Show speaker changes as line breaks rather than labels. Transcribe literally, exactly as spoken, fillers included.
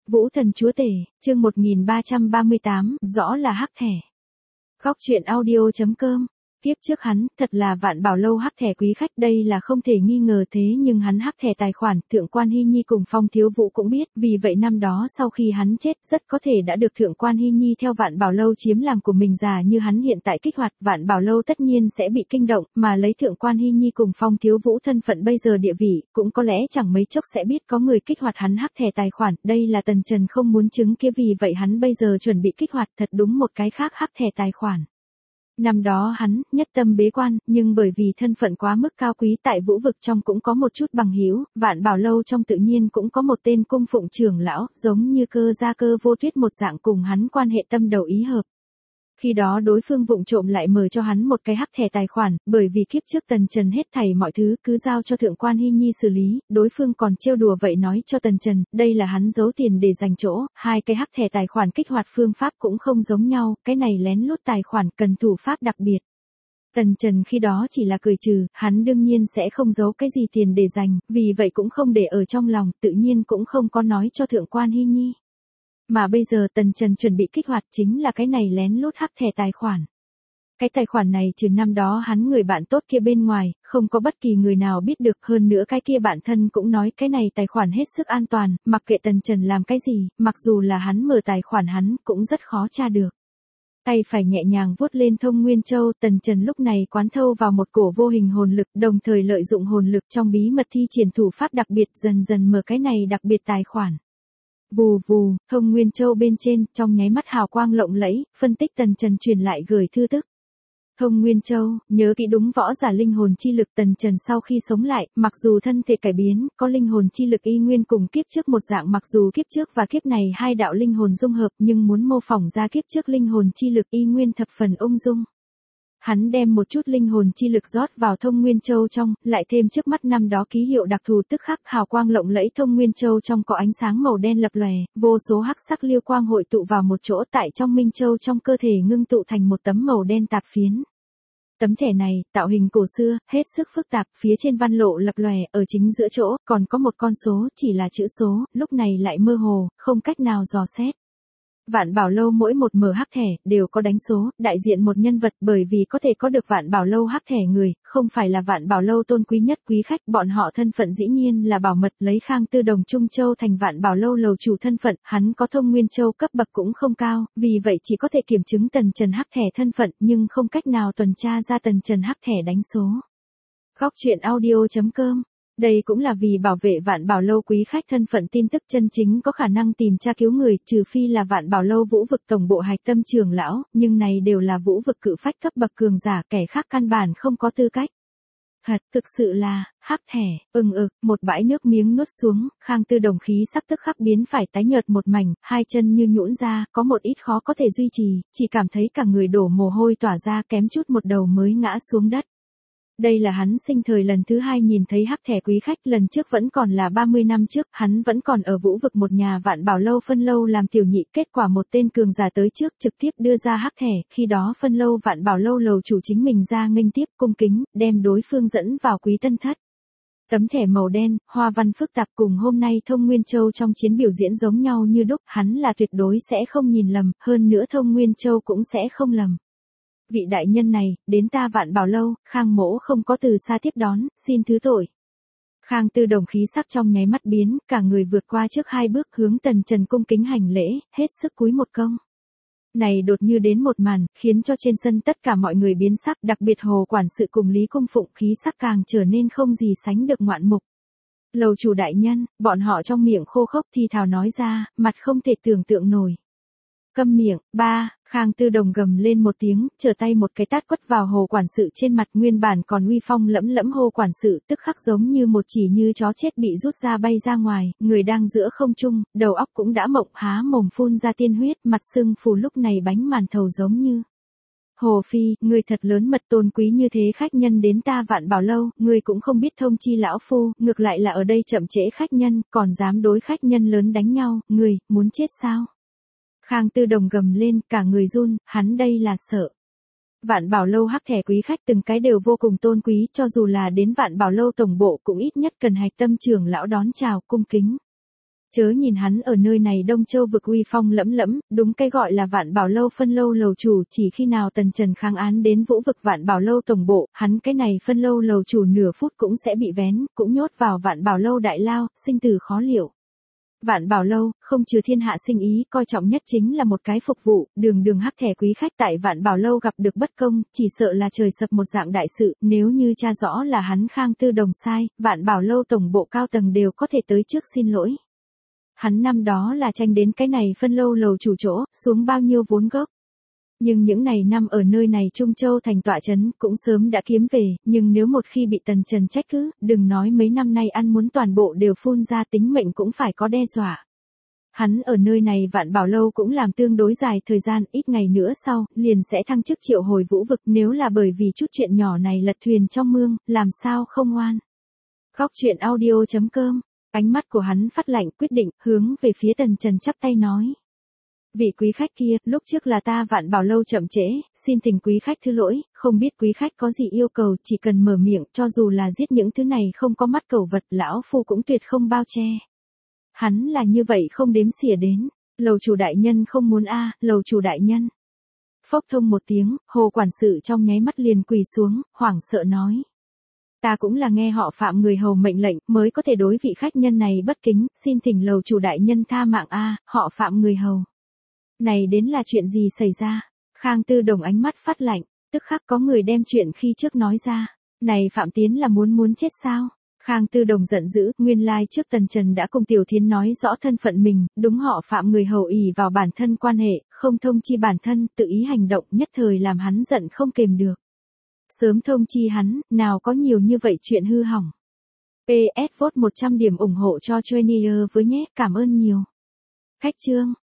Vũ Thần Chúa Tể, chương một nghìn ba trăm ba mươi tám, rõ là hắc thẻ. Góc truyện audio chấm com. Kiếp trước hắn, thật là vạn bảo lâu hắc thẻ quý khách, đây là không thể nghi ngờ, thế nhưng hắn hắc thẻ tài khoản, Thượng quan Hy Nhi cùng Phong Thiếu Vũ cũng biết, vì vậy năm đó sau khi hắn chết, rất có thể đã được Thượng quan Hy Nhi theo vạn bảo lâu chiếm làm của mình. Già như hắn hiện tại kích hoạt, vạn bảo lâu tất nhiên sẽ bị kinh động, mà lấy Thượng quan Hy Nhi cùng Phong Thiếu Vũ thân phận bây giờ địa vị, cũng có lẽ chẳng mấy chốc sẽ biết có người kích hoạt hắn hắc thẻ tài khoản, đây là Tần Trần không muốn chứng kia, vì vậy hắn bây giờ chuẩn bị kích hoạt thật đúng một cái khác hắc thẻ tài khoản. Năm đó hắn, nhất tâm bế quan, nhưng bởi vì thân phận quá mức cao quý tại vũ vực trong cũng có một chút bằng hữu, vạn bảo lâu trong tự nhiên cũng có một tên cung phụng trưởng lão, giống như Cơ Gia Cơ Vô Tuyết một dạng, cùng hắn quan hệ tâm đầu ý hợp. Khi đó đối phương vụng trộm lại mở cho hắn một cái hắc thẻ tài khoản, bởi vì kiếp trước Tần Trần hết thảy mọi thứ cứ giao cho Thượng quan Hy Nhi xử lý, đối phương còn trêu đùa vậy nói cho Tần Trần, đây là hắn giấu tiền để dành chỗ, hai cái hắc thẻ tài khoản kích hoạt phương pháp cũng không giống nhau, cái này lén lút tài khoản cần thủ pháp đặc biệt. Tần Trần khi đó chỉ là cười trừ, hắn đương nhiên sẽ không giấu cái gì tiền để dành, vì vậy cũng không để ở trong lòng, tự nhiên cũng không có nói cho Thượng quan Hy Nhi. Mà bây giờ Tần Trần chuẩn bị kích hoạt chính là cái này lén lút hắc thẻ tài khoản. Cái tài khoản này trừ năm đó hắn người bạn tốt kia bên ngoài, không có bất kỳ người nào biết được, hơn nữa cái kia bạn thân cũng nói cái này tài khoản hết sức an toàn, mặc kệ Tần Trần làm cái gì, mặc dù là hắn mở tài khoản hắn cũng rất khó tra được. Tay phải nhẹ nhàng vuốt lên Thông Nguyên Châu, Tần Trần lúc này quán thâu vào một cổ vô hình hồn lực, đồng thời lợi dụng hồn lực trong bí mật thi triển thủ pháp đặc biệt, dần dần mở cái này đặc biệt tài khoản. Vù vù, Thông Nguyên Châu bên trên, trong nháy mắt hào quang lộng lẫy, phân tích Tần Trần truyền lại gửi thư tức. Thông Nguyên Châu, nhớ kỹ đúng võ giả linh hồn chi lực. Tần Trần sau khi sống lại, mặc dù thân thể cải biến, có linh hồn chi lực y nguyên cùng kiếp trước một dạng, mặc dù kiếp trước và kiếp này hai đạo linh hồn dung hợp, nhưng muốn mô phỏng ra kiếp trước linh hồn chi lực y nguyên thập phần ung dung. Hắn đem một chút linh hồn chi lực rót vào Thông Nguyên Châu trong, lại thêm trước mắt năm đó ký hiệu đặc thù, tức khắc hào quang lộng lẫy. Thông Nguyên Châu trong có ánh sáng màu đen lập lòe, vô số hắc sắc liêu quang hội tụ vào một chỗ, tại trong Minh Châu trong cơ thể ngưng tụ thành một tấm màu đen tạp phiến. Tấm thẻ này, tạo hình cổ xưa, hết sức phức tạp, phía trên văn lộ lập lòe, ở chính giữa chỗ, còn có một con số, chỉ là chữ số, lúc này lại mơ hồ, không cách nào dò xét. Vạn bảo lâu mỗi một mở hắc thẻ, đều có đánh số, đại diện một nhân vật, bởi vì có thể có được vạn bảo lâu hắc thẻ người, không phải là vạn bảo lâu tôn quý nhất quý khách, bọn họ thân phận dĩ nhiên là bảo mật, lấy Khang Tư Đồng Trung Châu thành vạn bảo lâu lầu chủ thân phận, hắn có Thông Nguyên Châu cấp bậc cũng không cao, vì vậy chỉ có thể kiểm chứng Tần Trần hắc thẻ thân phận, nhưng không cách nào tuần tra ra Tần Trần hắc thẻ đánh số. Góc truyện audio chấm com. Đây cũng là vì bảo vệ vạn bảo lâu quý khách thân phận tin tức chân chính có khả năng tìm tra cứu người, trừ phi là vạn bảo lâu vũ vực tổng bộ hạch tâm trưởng lão, nhưng này đều là vũ vực cự phách cấp bậc cường giả, kẻ khác căn bản không có tư cách. Thật, thực sự là, hắc thẻ, ừng ực, một bãi nước miếng nuốt xuống, Khang Tư Đồng khí sắc tức khắc biến phải tái nhợt một mảnh, hai chân như nhũn ra, có một ít khó có thể duy trì, chỉ cảm thấy cả người đổ mồ hôi tỏa ra, kém chút một đầu mới ngã xuống đất. Đây là hắn sinh thời lần thứ hai nhìn thấy hắc thẻ quý khách, lần trước vẫn còn là ba mươi năm trước, hắn vẫn còn ở vũ vực một nhà vạn bảo lâu phân lâu làm tiểu nhị, kết quả một tên cường giả tới trước trực tiếp đưa ra hắc thẻ, khi đó phân lâu vạn bảo lâu lầu chủ chính mình ra nghênh tiếp, cung kính, đem đối phương dẫn vào quý tân thất. Tấm thẻ màu đen, hoa văn phức tạp cùng hôm nay Thông Nguyên Châu trong chiến biểu diễn giống nhau như đúc, hắn là tuyệt đối sẽ không nhìn lầm, hơn nữa Thông Nguyên Châu cũng sẽ không lầm. Vị đại nhân này, đến ta vạn bảo lâu, Khang mỗ không có từ xa tiếp đón, xin thứ tội. Khang Tư Đồng khí sắc trong nháy mắt biến, cả người vượt qua trước hai bước hướng Tần Trần cung kính hành lễ, hết sức cúi một công. Này đột như đến một màn, khiến cho trên sân tất cả mọi người biến sắc, đặc biệt Hồ quản sự cùng Lý Cung Phụng khí sắc càng trở nên không gì sánh được ngoạn mục. Lầu chủ đại nhân, bọn họ trong miệng khô khốc thì thào nói ra, mặt không thể tưởng tượng nổi. Câm miệng, ba, Khang Tư Đồng gầm lên một tiếng, trở tay một cái tát quất vào Hồ quản sự trên mặt, nguyên bản còn uy phong lẫm lẫm Hồ quản sự tức khắc giống như một chỉ như chó chết bị rút ra bay ra ngoài, người đang giữa không trung, đầu óc cũng đã mộng, há mồm phun ra tiên huyết, mặt sưng phù, lúc này bánh màn thầu giống như. Hồ Phi, người thật lớn mật, tôn quý như thế khách nhân đến ta vạn bảo lâu, người cũng không biết thông chi lão phu, ngược lại là ở đây chậm trễ khách nhân, còn dám đối khách nhân lớn đánh nhau, người, muốn chết sao? Khang Tư Đồng gầm lên, cả người run, hắn đây là sợ. Vạn bảo lâu hắc thẻ quý khách từng cái đều vô cùng tôn quý, cho dù là đến vạn bảo lâu tổng bộ cũng ít nhất cần hạch tâm trưởng lão đón chào cung kính. Chớ nhìn hắn ở nơi này Đông Châu vực uy phong lẫm lẫm, đúng cái gọi là Vạn Bảo Lâu phân lâu lầu chủ, chỉ khi nào Tần Trần kháng án đến Vũ vực Vạn Bảo Lâu tổng bộ, hắn cái này phân lâu lầu chủ nửa phút cũng sẽ bị vén, cũng nhốt vào Vạn Bảo Lâu đại lao, sinh tử khó liệu. Vạn Bảo Lâu, không trừ thiên hạ sinh ý, coi trọng nhất chính là một cái phục vụ, đường đường hắc thẻ quý khách tại Vạn Bảo Lâu gặp được bất công, chỉ sợ là trời sập một dạng đại sự, nếu như tra rõ là hắn Khang Tư Đồng sai, Vạn Bảo Lâu tổng bộ cao tầng đều có thể tới trước xin lỗi. Hắn năm đó là tranh đến cái này phân lâu lầu chủ chỗ, xuống bao nhiêu vốn gốc. Nhưng những này năm ở nơi này Trung Châu thành tọa trấn cũng sớm đã kiếm về, nhưng nếu một khi bị Tần Trần trách cứ, đừng nói mấy năm nay ăn muốn toàn bộ đều phun ra, tính mệnh cũng phải có đe dọa. Hắn ở nơi này Vạn Bảo Lâu cũng làm tương đối dài thời gian, ít ngày nữa sau, liền sẽ thăng chức triệu hồi Vũ vực, nếu là bởi vì chút chuyện nhỏ này lật thuyền trong mương, làm sao không oan. Góc truyện audio chấm com. Ánh mắt của hắn phát lạnh, quyết định, hướng về phía Tần Trần chắp tay nói. Vị quý khách kia, lúc trước là ta Vạn Bảo Lâu chậm trễ, xin thỉnh quý khách thứ lỗi, không biết quý khách có gì yêu cầu, chỉ cần mở miệng, cho dù là giết những thứ này không có mắt cẩu vật, lão phu cũng tuyệt không bao che. Hắn là như vậy không đếm xỉa đến, lầu chủ đại nhân không muốn a, lầu chủ đại nhân. Phốc thông một tiếng, Hồ quản sự trong nháy mắt liền quỳ xuống, hoảng sợ nói. Ta cũng là nghe họ Phạm người hầu mệnh lệnh, mới có thể đối vị khách nhân này bất kính, xin thỉnh lầu chủ đại nhân tha mạng a, họ Phạm người hầu. Này đến là chuyện gì xảy ra? Khang Tư Đồng ánh mắt phát lạnh, tức khắc có người đem chuyện khi trước nói ra. Này Phạm Tiến là muốn muốn chết sao? Khang Tư Đồng giận dữ, nguyên lai trước Tần Trần đã cùng Tiểu Thiến nói rõ thân phận mình, đúng họ Phạm người hầu ỷ vào bản thân quan hệ, không thông chi bản thân, tự ý hành động, nhất thời làm hắn giận không kềm được. Sớm thông chi hắn, nào có nhiều như vậy chuyện hư hỏng. pê ét vote một trăm điểm ủng hộ cho Trainier với nhé, cảm ơn nhiều. Khách chương